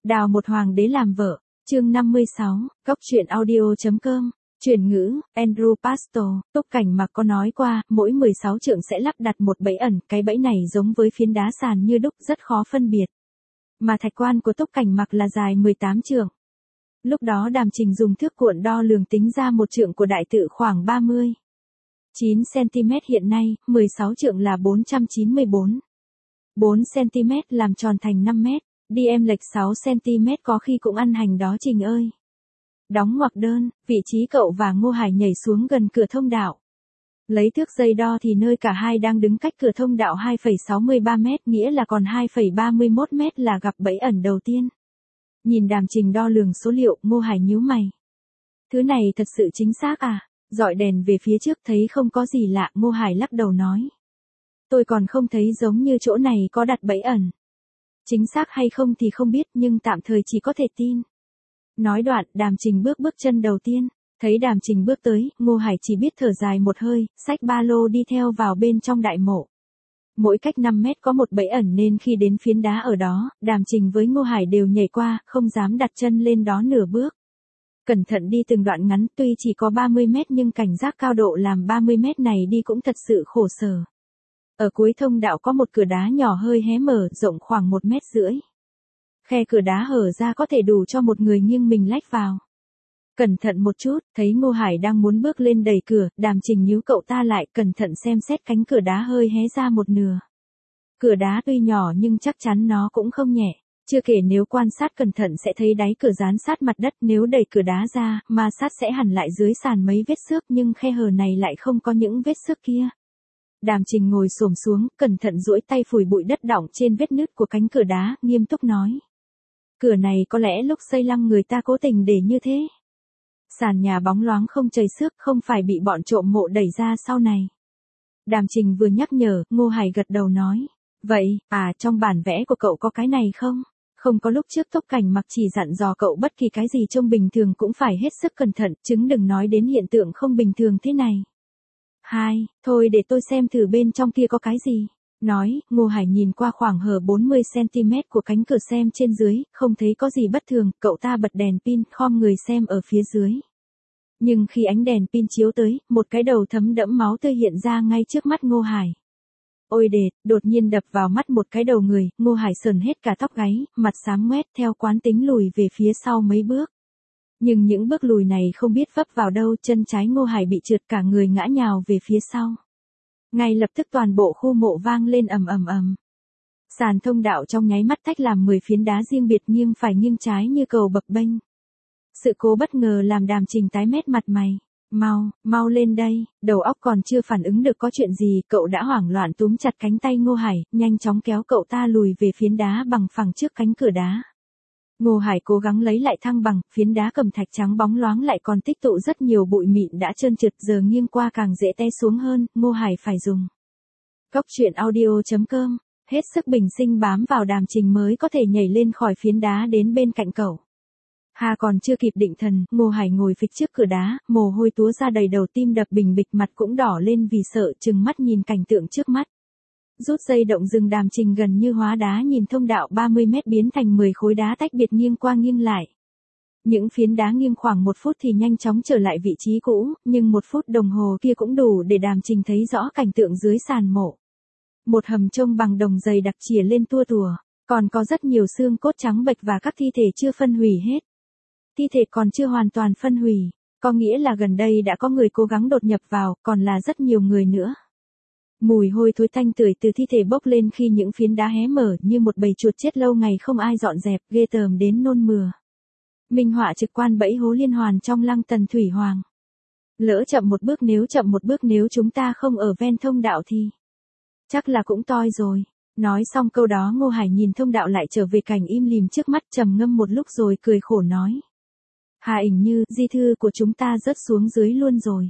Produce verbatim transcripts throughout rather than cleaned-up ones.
Đào một hoàng đế làm vợ, chương năm mươi sáu, góc truyện audio chấm com, chuyển ngữ, Andrew Pastor, Túc Cảnh Mặc có nói qua, mỗi mười sáu trượng sẽ lắp đặt một bẫy ẩn, cái bẫy này giống với phiến đá sàn như đúc, rất khó phân biệt. Mà thạch quan của Túc Cảnh Mặc là dài mười tám trượng. Lúc đó Đàm Trình dùng thước cuộn đo lường tính ra một trượng của đại tự khoảng ba mươi chín xăng-ti-mét, hiện nay, mười sáu trượng là bốn trăm chín mươi bốn. bốn xăng-ti-mét làm tròn thành năm mét, đi em lệch sáu xăng-ti-mét có khi cũng ăn hành đó Trình ơi. Đóng ngoặc đơn, vị trí cậu và Ngô Hải nhảy xuống gần cửa thông đạo. Lấy thước dây đo thì nơi cả hai đang đứng cách cửa thông đạo hai phẩy sáu mươi ba mét, nghĩa là còn hai phẩy ba mươi mốt mét là gặp bẫy ẩn đầu tiên. Nhìn Đàm Trình đo lường số liệu, Ngô Hải nhíu mày. Thứ này thật sự chính xác à? Dọi đèn về phía trước thấy không có gì lạ, Ngô Hải lắc đầu nói. Tôi còn không thấy giống như chỗ này có đặt bẫy ẩn. Chính xác hay không thì không biết, nhưng tạm thời chỉ có thể tin. Nói đoạn, Đàm Trình bước bước chân đầu tiên. Thấy Đàm Trình bước tới, Ngô Hải chỉ biết thở dài một hơi, xách ba lô đi theo vào bên trong đại mộ. Mỗi cách năm mét có một bẫy ẩn nên khi đến phiến đá ở đó, Đàm Trình với Ngô Hải đều nhảy qua, không dám đặt chân lên đó nửa bước. Cẩn thận đi từng đoạn ngắn, tuy chỉ có ba mươi mét nhưng cảnh giác cao độ làm ba mươi mét này đi cũng thật sự khổ sở. Ở cuối thông đạo có một cửa đá nhỏ hơi hé mở, rộng khoảng một mét rưỡi. Khe cửa đá hở ra có thể đủ cho một người nghiêng mình lách vào. Cẩn thận một chút, thấy Ngô Hải đang muốn bước lên đẩy cửa, Đàm Trình nhíu cậu ta lại, cẩn thận xem xét cánh cửa đá hơi hé ra một nửa. Cửa đá tuy nhỏ nhưng chắc chắn nó cũng không nhẹ. Chưa kể nếu quan sát cẩn thận sẽ thấy đáy cửa dán sát mặt đất, nếu đẩy cửa đá ra, ma sát sẽ hẳn lại dưới sàn mấy vết xước, nhưng khe hở này lại không có những vết xước kia. Đàm Trình ngồi xổm xuống, cẩn thận duỗi tay phủi bụi đất đọng trên vết nứt của cánh cửa đá, nghiêm túc nói. Cửa này có lẽ lúc xây lăng người ta cố tình để như thế. Sàn nhà bóng loáng không chảy xước, không phải bị bọn trộm mộ đẩy ra sau này. Đàm Trình vừa nhắc nhở, Ngô Hải gật đầu nói. Vậy, à trong bản vẽ của cậu có cái này không? Không có, lúc trước Túc Cảnh Mặc chỉ dặn dò cậu bất kỳ cái gì trông bình thường cũng phải hết sức cẩn thận, chứng đừng nói đến hiện tượng không bình thường thế này. Hai, thôi để tôi xem thử bên trong kia có cái gì. Nói, Ngô Hải nhìn qua khoảng hở bốn mươi xăng-ti-mét của cánh cửa xem trên dưới, không thấy có gì bất thường, cậu ta bật đèn pin, khom người xem ở phía dưới. Nhưng khi ánh đèn pin chiếu tới, một cái đầu thấm đẫm máu tươi hiện ra ngay trước mắt Ngô Hải. Ôi đệt, đột nhiên đập vào mắt một cái đầu người, Ngô Hải sờn hết cả tóc gáy, mặt xám ngoét, theo quán tính lùi về phía sau mấy bước. Nhưng những bước lùi này không biết vấp vào đâu, chân trái Ngô Hải bị trượt, cả người ngã nhào về phía sau. Ngay lập tức toàn bộ khu mộ vang lên ầm ầm ầm. Sàn thông đạo trong nháy mắt tách làm mười phiến đá riêng biệt, nghiêng phải nghiêng trái như cầu bập bênh. Sự cố bất ngờ làm Đàm Trình tái mét mặt mày. Mau, mau lên đây, đầu óc còn chưa phản ứng được có chuyện gì, cậu đã hoảng loạn túm chặt cánh tay Ngô Hải, nhanh chóng kéo cậu ta lùi về phiến đá bằng phẳng trước cánh cửa đá. Ngô Hải cố gắng lấy lại thăng bằng, phiến đá cẩm thạch trắng bóng loáng lại còn tích tụ rất nhiều bụi mịn đã trơn trượt, giờ nghiêng qua càng dễ té xuống hơn, Ngô Hải phải dùng. Góc truyện audio chấm com, hết sức bình sinh bám vào Đàm Trình mới có thể nhảy lên khỏi phiến đá đến bên cạnh cậu. Hà còn chưa kịp định thần, Ngô Hải ngồi phịch trước cửa đá, mồ hôi túa ra đầy đầu, tim đập bình bịch, mặt cũng đỏ lên vì sợ, trừng mắt nhìn cảnh tượng trước mắt. Rút dây động dừng, Đàm Trình gần như hóa đá nhìn thông đạo ba mươi mét biến thành mười khối đá tách biệt nghiêng qua nghiêng lại. Những phiến đá nghiêng khoảng một phút thì nhanh chóng trở lại vị trí cũ, nhưng một phút đồng hồ kia cũng đủ để Đàm Trình thấy rõ cảnh tượng dưới sàn mộ. Một hầm trông bằng đồng dày đặc chìa lên tua tùa, còn có rất nhiều xương cốt trắng bệch và các thi thể chưa phân hủy hết. Thi thể còn chưa hoàn toàn phân hủy, có nghĩa là gần đây đã có người cố gắng đột nhập vào, còn là rất nhiều người nữa. Mùi hôi thối tanh tưởi từ thi thể bốc lên khi những phiến đá hé mở như một bầy chuột chết lâu ngày không ai dọn dẹp, ghê tởm đến nôn mửa. Minh họa trực quan bẫy hố liên hoàn trong lăng Tần Thủy Hoàng. Lỡ chậm một bước, nếu chậm một bước nếu chúng ta không ở ven thông đạo thì chắc là cũng toi rồi. Nói xong câu đó, Ngô Hải nhìn thông đạo lại trở về cảnh im lìm trước mắt, trầm ngâm một lúc rồi cười khổ nói. Hà ỉnh như, di thư của chúng ta rớt xuống dưới luôn rồi.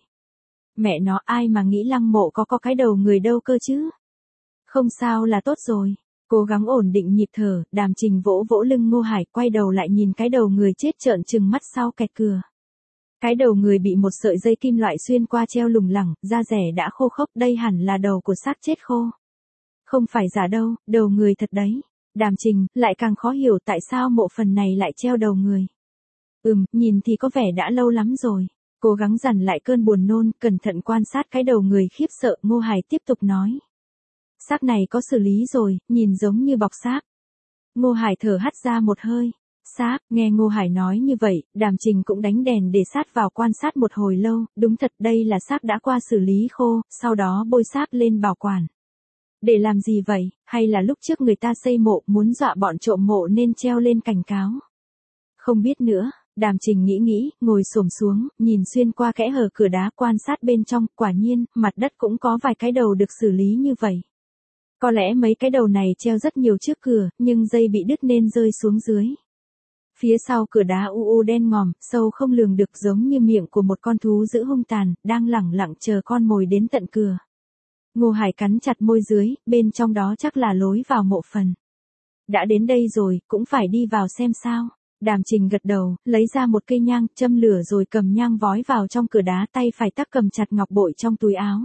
Mẹ nó, ai mà nghĩ lăng mộ có có cái đầu người đâu cơ chứ. Không sao là tốt rồi. Cố gắng ổn định nhịp thở, Đàm Trình vỗ vỗ lưng Ngô Hải, quay đầu lại nhìn cái đầu người chết trợn trừng mắt sau kẹt cửa. Cái đầu người bị một sợi dây kim loại xuyên qua treo lủng lẳng, da rẻ đã khô khốc, đây hẳn là đầu của xác chết khô. Không phải giả đâu, đầu người thật đấy. Đàm Trình lại càng khó hiểu tại sao mộ phần này lại treo đầu người. Ừm, nhìn thì có vẻ đã lâu lắm rồi. Cố gắng dằn lại cơn buồn nôn, cẩn thận quan sát cái đầu người khiếp sợ, Ngô Hải tiếp tục nói. Xác này có xử lý rồi, nhìn giống như bọc xác. Ngô Hải thở hắt ra một hơi. Xác, nghe Ngô Hải nói như vậy, Đàm Trình cũng đánh đèn để sát vào quan sát một hồi lâu, đúng thật đây là xác đã qua xử lý khô, sau đó bôi xác lên bảo quản. Để làm gì vậy, hay là lúc trước người ta xây mộ muốn dọa bọn trộm mộ nên treo lên cảnh cáo? Không biết nữa, Đàm Trình nghĩ nghĩ, ngồi xổm xuống, nhìn xuyên qua kẽ hở cửa đá quan sát bên trong, quả nhiên, mặt đất cũng có vài cái đầu được xử lý như vậy. Có lẽ mấy cái đầu này treo rất nhiều trước cửa, nhưng dây bị đứt nên rơi xuống dưới. Phía sau cửa đá u u đen ngòm, sâu không lường được giống như miệng của một con thú dữ hung tàn, đang lẳng lặng chờ con mồi đến tận cửa. Ngô Hải cắn chặt môi dưới, bên trong đó chắc là lối vào mộ phần. Đã đến đây rồi, cũng phải đi vào xem sao. Đàm Trình gật đầu, lấy ra một cây nhang, châm lửa rồi cầm nhang vói vào trong cửa đá, tay phải tắc cầm chặt ngọc bội trong túi áo.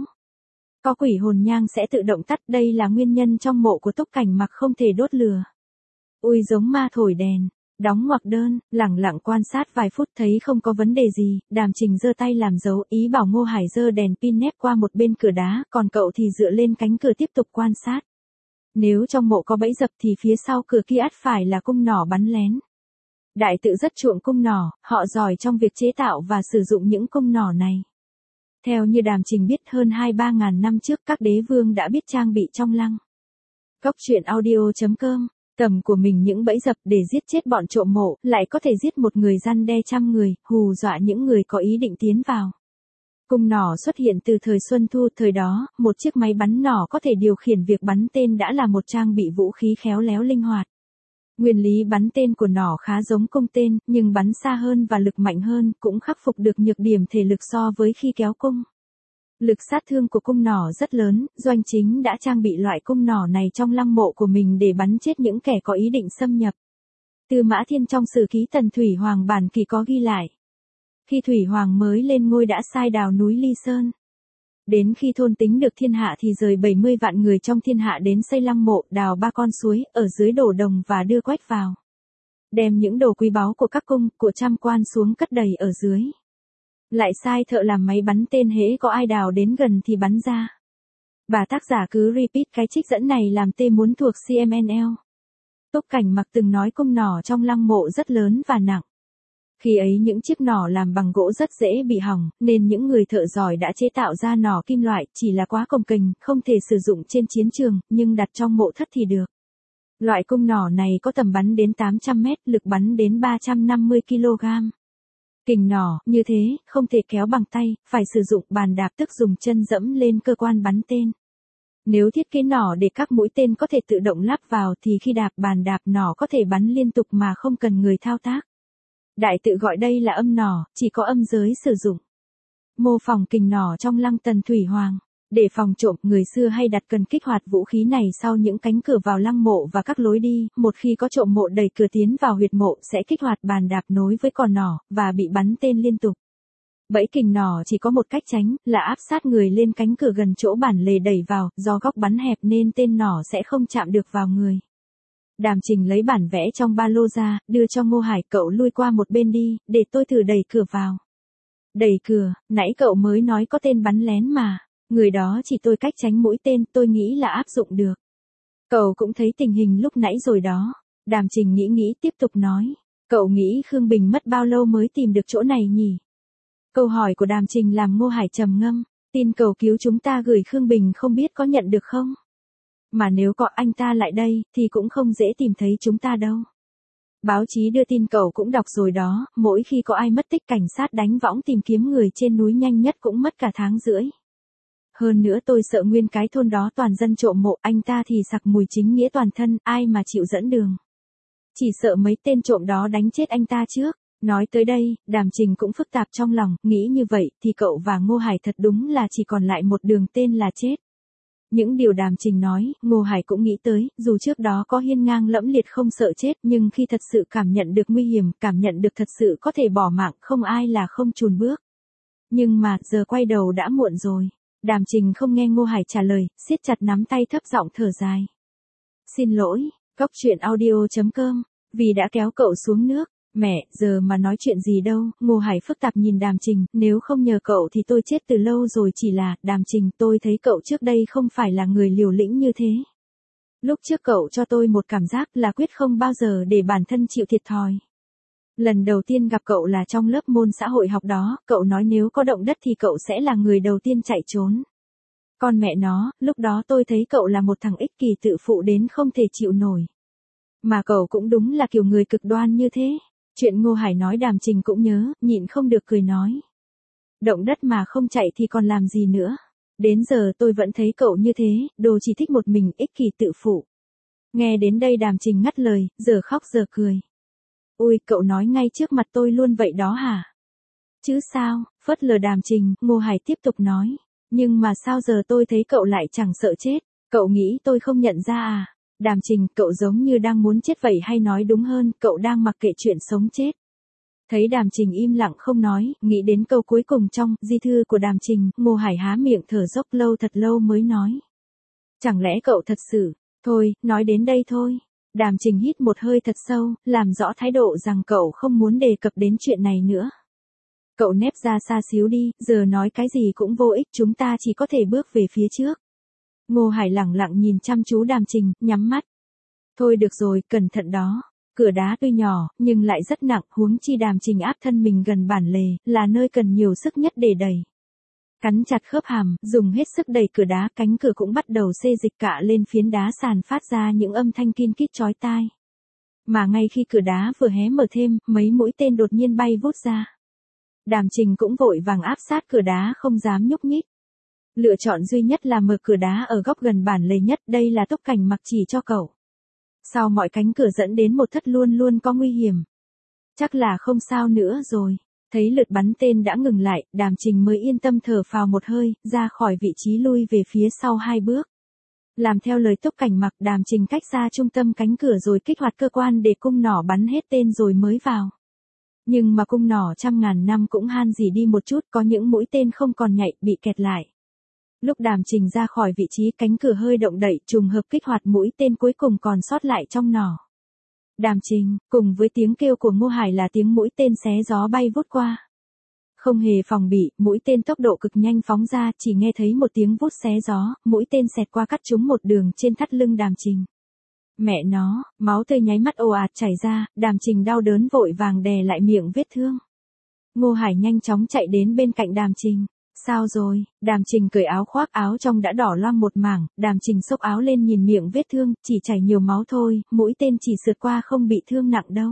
Có quỷ hồn nhang sẽ tự động tắt, đây là nguyên nhân trong mộ của Túc Cảnh Mặc không thể đốt lửa. Ui giống ma thổi đèn, đóng ngoặc đơn, lẳng lặng quan sát vài phút thấy không có vấn đề gì, Đàm Trình giơ tay làm dấu, ý bảo Ngô Hải giơ đèn pin nép qua một bên cửa đá, còn cậu thì dựa lên cánh cửa tiếp tục quan sát. Nếu trong mộ có bẫy dập thì phía sau cửa kia ắt phải là cung nỏ bắn lén. Đại tự rất chuộng cung nỏ, họ giỏi trong việc chế tạo và sử dụng những cung nỏ này. Theo như Đàm Trình biết hơn hai ba ngàn năm trước các đế vương đã biết trang bị trong lăng. Cốc truyện audio chấm com, tầm của mình những bẫy dập để giết chết bọn trộm mộ, lại có thể giết một người răn đe trăm người, hù dọa những người có ý định tiến vào. Cung nỏ xuất hiện từ thời Xuân Thu, thời đó, một chiếc máy bắn nỏ có thể điều khiển việc bắn tên đã là một trang bị vũ khí khéo léo linh hoạt. Nguyên lý bắn tên của nỏ khá giống cung tên, nhưng bắn xa hơn và lực mạnh hơn, cũng khắc phục được nhược điểm thể lực so với khi kéo cung. Lực sát thương của cung nỏ rất lớn, Doanh Chính đã trang bị loại cung nỏ này trong lăng mộ của mình để bắn chết những kẻ có ý định xâm nhập. Tư Mã Thiên trong sử ký Tần Thủy Hoàng bản kỳ có ghi lại. Khi Thủy Hoàng mới lên ngôi đã sai đào núi Ly Sơn. Đến khi thôn tính được thiên hạ thì rời bảy mươi vạn người trong thiên hạ đến xây lăng mộ, đào ba con suối, ở dưới đổ đồng và đưa quách vào. Đem những đồ quý báu của các cung, của trăm quan xuống cất đầy ở dưới. Lại sai thợ làm máy bắn tên hễ có ai đào đến gần thì bắn ra. Bà tác giả cứ repeat cái trích dẫn này làm tê muốn thuộc xê em en lờ. Túc Cảnh Mặc từng nói cung nỏ trong lăng mộ rất lớn và nặng. Khi ấy những chiếc nỏ làm bằng gỗ rất dễ bị hỏng, nên những người thợ giỏi đã chế tạo ra nỏ kim loại, chỉ là quá cồng kềnh, không thể sử dụng trên chiến trường, nhưng đặt trong mộ thất thì được. Loại cung nỏ này có tầm bắn đến tám trăm mét, lực bắn đến ba trăm năm mươi ki lô gam. Kình nỏ, như thế, không thể kéo bằng tay, phải sử dụng bàn đạp tức dùng chân dẫm lên cơ quan bắn tên. Nếu thiết kế nỏ để các mũi tên có thể tự động lắp vào thì khi đạp bàn đạp nỏ có thể bắn liên tục mà không cần người thao tác. Đại tự gọi đây là âm nỏ, chỉ có âm giới sử dụng. Mô phỏng kình nỏ trong lăng Tần Thủy Hoàng. Để phòng trộm, người xưa hay đặt cần kích hoạt vũ khí này sau những cánh cửa vào lăng mộ và các lối đi, một khi có trộm mộ đẩy cửa tiến vào huyệt mộ sẽ kích hoạt bàn đạp nối với cò nỏ, và bị bắn tên liên tục. Bẫy kình nỏ chỉ có một cách tránh, là áp sát người lên cánh cửa gần chỗ bản lề đẩy vào, do góc bắn hẹp nên tên nỏ sẽ không chạm được vào người. Đàm Trình lấy bản vẽ trong ba lô ra, đưa cho Ngô Hải, cậu lui qua một bên đi, để tôi thử đẩy cửa vào. Đẩy cửa, nãy cậu mới nói có tên bắn lén mà. Người đó chỉ tôi cách tránh mũi tên, tôi nghĩ là áp dụng được. Cậu cũng thấy tình hình lúc nãy rồi đó. Đàm Trình nghĩ nghĩ tiếp tục nói. Cậu nghĩ Khương Bình mất bao lâu mới tìm được chỗ này nhỉ? Câu hỏi của Đàm Trình làm Ngô Hải trầm ngâm. Tin cầu cứu chúng ta gửi Khương Bình không biết có nhận được không? Mà nếu có anh ta lại đây, thì cũng không dễ tìm thấy chúng ta đâu. Báo chí đưa tin cậu cũng đọc rồi đó, mỗi khi có ai mất tích cảnh sát đánh võng tìm kiếm người trên núi nhanh nhất cũng mất cả tháng rưỡi. Hơn nữa tôi sợ nguyên cái thôn đó toàn dân trộm mộ, anh ta thì sặc mùi chính nghĩa toàn thân, ai mà chịu dẫn đường. Chỉ sợ mấy tên trộm đó đánh chết anh ta trước. Nói tới đây, Đàm Trình cũng phức tạp trong lòng, nghĩ như vậy thì cậu và Ngô Hải thật đúng là chỉ còn lại một đường tên là chết. Những điều Đàm Trình nói, Ngô Hải cũng nghĩ tới, dù trước đó có hiên ngang lẫm liệt không sợ chết, nhưng khi thật sự cảm nhận được nguy hiểm, cảm nhận được thật sự có thể bỏ mạng, không ai là không chùn bước. Nhưng mà, giờ quay đầu đã muộn rồi. Đàm Trình không nghe Ngô Hải trả lời, siết chặt nắm tay thấp giọng thở dài. Xin lỗi, Cóc truyện audio chấm com, vì đã kéo cậu xuống nước. Mẹ, giờ mà nói chuyện gì đâu, Ngô Hải phức tạp nhìn Đàm Trình, nếu không nhờ cậu thì tôi chết từ lâu rồi, chỉ là, Đàm Trình, tôi thấy cậu trước đây không phải là người liều lĩnh như thế. Lúc trước cậu cho tôi một cảm giác là quyết không bao giờ để bản thân chịu thiệt thòi. Lần đầu tiên gặp cậu là trong lớp môn xã hội học đó, cậu nói nếu có động đất thì cậu sẽ là người đầu tiên chạy trốn. Con mẹ nó, lúc đó tôi thấy cậu là một thằng ích kỷ tự phụ đến không thể chịu nổi. Mà cậu cũng đúng là kiểu người cực đoan như thế. Chuyện Ngô Hải nói Đàm Trình cũng nhớ, nhịn không được cười nói. Động đất mà không chạy thì còn làm gì nữa. Đến giờ tôi vẫn thấy cậu như thế, đồ chỉ thích một mình, ích kỷ tự phụ. Nghe đến đây Đàm Trình ngắt lời, giờ khóc giờ cười. Ôi, cậu nói ngay trước mặt tôi luôn vậy đó hả? Chứ sao, phớt lờ Đàm Trình, Ngô Hải tiếp tục nói. Nhưng mà sao giờ tôi thấy cậu lại chẳng sợ chết, cậu nghĩ tôi không nhận ra à? Đàm Trình, cậu giống như đang muốn chết vậy, hay nói đúng hơn, cậu đang mặc kệ chuyện sống chết. Thấy Đàm Trình im lặng không nói, nghĩ đến câu cuối cùng trong di thư của Đàm Trình, Ngô Hải há miệng thở dốc lâu thật lâu mới nói. Chẳng lẽ cậu thật sự, thôi, nói đến đây thôi. Đàm Trình hít một hơi thật sâu, làm rõ thái độ rằng cậu không muốn đề cập đến chuyện này nữa. Cậu nép ra xa xíu đi, giờ nói cái gì cũng vô ích, chúng ta chỉ có thể bước về phía trước. Ngô Hải lẳng lặng nhìn chăm chú Đàm Trình, nhắm mắt. Thôi được rồi, cẩn thận đó. Cửa đá tuy nhỏ, nhưng lại rất nặng, huống chi Đàm Trình áp thân mình gần bản lề, là nơi cần nhiều sức nhất để đẩy. Cắn chặt khớp hàm, dùng hết sức đẩy cửa đá, cánh cửa cũng bắt đầu xê dịch cạ lên phiến đá sàn, phát ra những âm thanh kin kít chói tai. Mà ngay khi cửa đá vừa hé mở thêm, mấy mũi tên đột nhiên bay vút ra. Đàm Trình cũng vội vàng áp sát cửa đá không dám nhúc nhích. Lựa chọn duy nhất là mở cửa đá ở góc gần bản lề nhất, đây là Túc Cảnh mặc chỉ cho cậu. Sau mọi cánh cửa dẫn đến một thất luôn luôn có nguy hiểm. Chắc là không sao nữa rồi. Thấy lượt bắn tên đã ngừng lại, Đàm Trình mới yên tâm thở phào một hơi, ra khỏi vị trí lui về phía sau hai bước. Làm theo lời Túc Cảnh mặc, Đàm Trình cách ra trung tâm cánh cửa rồi kích hoạt cơ quan để cung nỏ bắn hết tên rồi mới vào. Nhưng mà cung nỏ trăm ngàn năm cũng han dỉ đi một chút, có những mũi tên không còn nhạy, bị kẹt lại. Lúc Đàm Trình ra khỏi vị trí, cánh cửa hơi động đậy, trùng hợp kích hoạt mũi tên cuối cùng còn sót lại trong nỏ. Đàm Trình, cùng với tiếng kêu của Ngô Hải là tiếng mũi tên xé gió bay vút qua. Không hề phòng bị, mũi tên tốc độ cực nhanh phóng ra, chỉ nghe thấy một tiếng vút xé gió, mũi tên xẹt qua cắt trúng một đường trên thắt lưng Đàm Trình. Mẹ nó, máu tươi nháy mắt ồ ạt chảy ra, Đàm Trình đau đớn vội vàng đè lại miệng vết thương. Ngô Hải nhanh chóng chạy đến bên cạnh Đàm Trình. Sao rồi? Đàm Trình cởi áo khoác, áo trong đã đỏ loang một mảng, Đàm Trình xốc áo lên nhìn miệng vết thương, chỉ chảy nhiều máu thôi, mũi tên chỉ sượt qua không bị thương nặng đâu.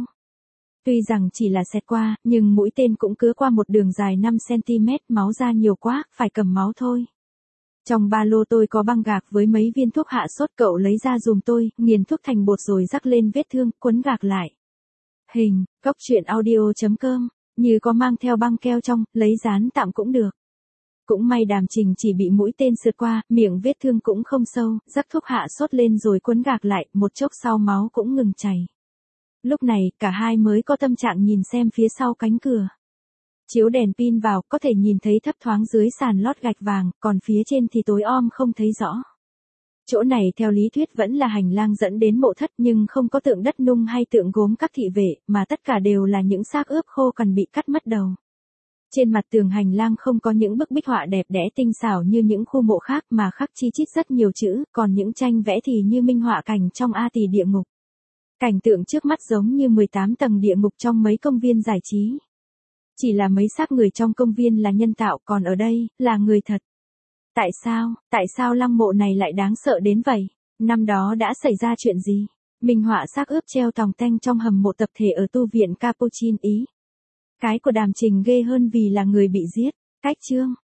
Tuy rằng chỉ là xẹt qua, nhưng mũi tên cũng cứa qua một đường dài năm xăng-ti-mét, máu ra nhiều quá, phải cầm máu thôi. Trong ba lô tôi có băng gạc với mấy viên thuốc hạ sốt, cậu lấy ra dùm tôi, nghiền thuốc thành bột rồi rắc lên vết thương, quấn gạc lại. Hình, cóc truyện audio chấm com, như có mang theo băng keo trong, lấy dán tạm cũng được. Cũng may Đàm Trình chỉ bị mũi tên sượt qua, miệng vết thương cũng không sâu, rắc thuốc hạ sốt lên rồi quấn gạc lại, một chốc sau máu cũng ngừng chảy. Lúc này, cả hai mới có tâm trạng nhìn xem phía sau cánh cửa. Chiếu đèn pin vào, có thể nhìn thấy thấp thoáng dưới sàn lót gạch vàng, còn phía trên thì tối om không thấy rõ. Chỗ này theo lý thuyết vẫn là hành lang dẫn đến mộ thất, nhưng không có tượng đất nung hay tượng gốm các thị vệ, mà tất cả đều là những xác ướp khô cằn bị cắt mất đầu. Trên mặt tường hành lang không có những bức bích họa đẹp đẽ tinh xảo như những khu mộ khác, mà khắc chi chít rất nhiều chữ, còn những tranh vẽ thì như minh họa cảnh trong A Tỳ địa ngục. Cảnh tượng trước mắt giống như mười tám tầng địa ngục trong mấy công viên giải trí. Chỉ là mấy xác người trong công viên là nhân tạo, còn ở đây, là người thật. Tại sao, tại sao lăng mộ này lại đáng sợ đến vậy? Năm đó đã xảy ra chuyện gì? Minh họa xác ướp treo tòng tanh trong hầm mộ tập thể ở tu viện Capuchin Ý. Cái của Đàm Trình ghê hơn vì là người bị giết. Cách chương.